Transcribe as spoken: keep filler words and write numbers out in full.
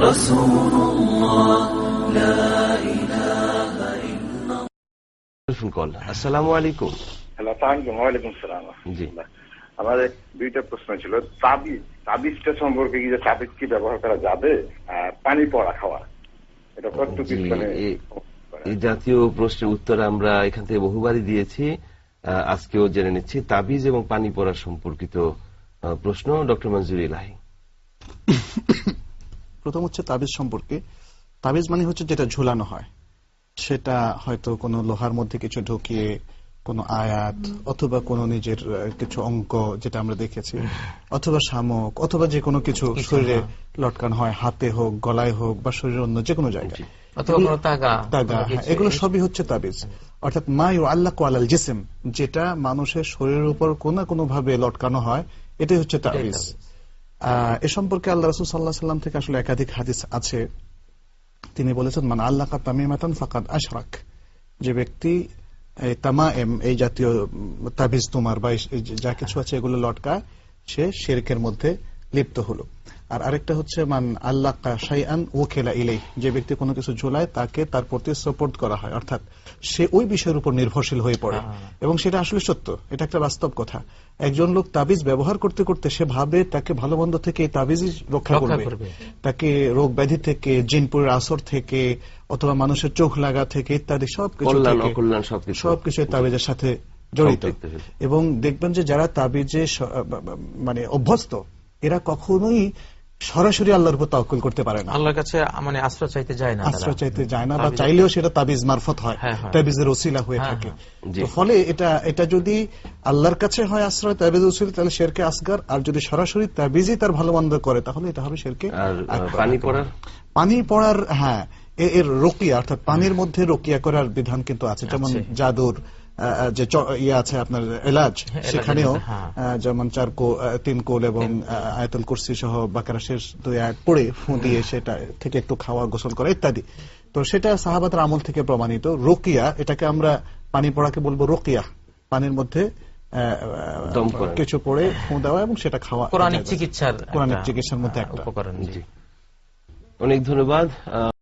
رسول الله لا إله إلا call. আসসালামু আলাইকুম। ওয়ালাইকুম সালাম। জি, আমাদের দুইটা প্রশ্ন ছিল। তাবিজ, তাবিজটা সম্পর্কে কি, যে তাবিজ কি ব্যবহার করা যাবে? পানি পড়া খাওয়া, এটা কতটুকু? এই জাতীয় প্রশ্নের উত্তর আমরা এখান থেকে বহুবারই দিয়েছি, আজকেও জেনে নিচ্ছি। তাবিজ এবং পানি পড়া সম্পর্কিত প্রশ্ন, ডক্টর মনজুর ইলাহি। প্রথম হচ্ছে তাবিজ সম্পর্কে। তাবিজ মানে হচ্ছে যেটা ঝুলানো হয়, সেটা হয়তো কোনো লোহার মধ্যে কিছু ঢুকিয়ে কোনো আয়াত অথবা কোনো নিজের কিছু অঙ্ক, যেটা আমরা দেখেছি, অথবা শামুক, অথবা যে কোনো কিছু শরীরে লটকানো হয়, হাতে হোক, গলায় হোক, বা শরীরের অন্য যে কোনো জায়গায়, তাগা, এগুলো সবই হচ্ছে তাবিজ। অর্থাৎ মা ইউআল্লাকু আলাল জিসম, যেটা মানুষের শরীরের উপর কোন না কোনো ভাবে লটকানো হয়, এটাই হচ্ছে তাবিজ। এ সম্পর্কে আল্লাহ রাসূল সাল্লাল্লাহু আলাইহি সাল্লাম থেকে আসলে একাধিক হাদিস আছে। তিনি বলেছেন, মান আল্লাকা তামিমাতান ফাকাদ আশরাক, যে ব্যক্তি তামায়েম, এই জাতীয় তাবিজ তোমার বা যা কিছু আছে এগুলো লটকায়, সে শিরকের মধ্যে লিপ্ত হলো। আর আরেকটা হচ্ছে মান আল্লাকা শাইআন ওয়াকিলা ইলাইহি, যে ব্যক্তি কোনো কিছু ঝুলায় তাকে তার প্রতি সাপোর্ট করা হয়, অর্থাৎ সে ওই বিষয়ের উপর নির্ভরশীল হয়ে পড়ে। এবং সেটা আসলে সত্য, এটা একটা বাস্তব কথা। একজন লোক তাবিজ ব্যবহার করতে করতে সে ভাবে তাকে ভালো মন্দ থেকে এই তাবিজই রক্ষা করবে, তাকে রোগ ব্যাধি থেকে, জিনপুরের আসর থেকে, অথবা মানুষের চোখ লাগা থেকে ইত্যাদি সবকিছু সবকিছু তাবিজের সাথে জড়িত। এবং দেখবেন যে যারা তাবিজে মানে অভ্যস্ত, এরা কখনোই সরাসরি আল্লাহর উপর তাওয়াক্কুল করতে পারে না, আল্লাহর কাছে মানে আশ্রয় চাইতে যায় না, আশ্রয় চাইতে যায় না, বা চাইলেও সেটা তাবিজ মারফত হয়, তাবিজের ওসিলা হয়ে থাকে। তো ফলে এটা এটা যদি আল্লাহর কাছে হয় আশ্রয়, তাবিজ ওসিলা, তাহলে শিরকে আসগার। আর যদি সরাসরি তাবিজই তার ভালো মন্দ করে, তাহলে এটা হবে শিরকে আকবার। পানি পড়ার পানি পড়ার হ্যাঁ, এর রুকিয়া, অর্থাৎ পানির মধ্যে রুকিয়া করার বিধান কিন্তু আছে। যেমন জাদুর যে ইয়ে আছে আপনার এলাজ, সেখানেও যেমন চার কোল, তিন কোল এবং আয়াতুল কুরসি সহ বাকারা শেষ দুই আয়াত পড়ে ফু দিয়ে সেটা থেকে একটু খাওয়া, গোসল করা ইত্যাদি। তো সেটা সাহাবাদের আমল থেকে প্রমাণিত। রুকিয়া, এটাকে আমরা পানি পড়াকে বলবো রুকিয়া, পানির মধ্যে কিছু পড়ে ফু দেওয়া এবং সেটা খাওয়া, কোরআনিক চিকিৎসার কোরআনিক চিকিৎসার মধ্যে একটা উপকরণ। অনেক ধন্যবাদ।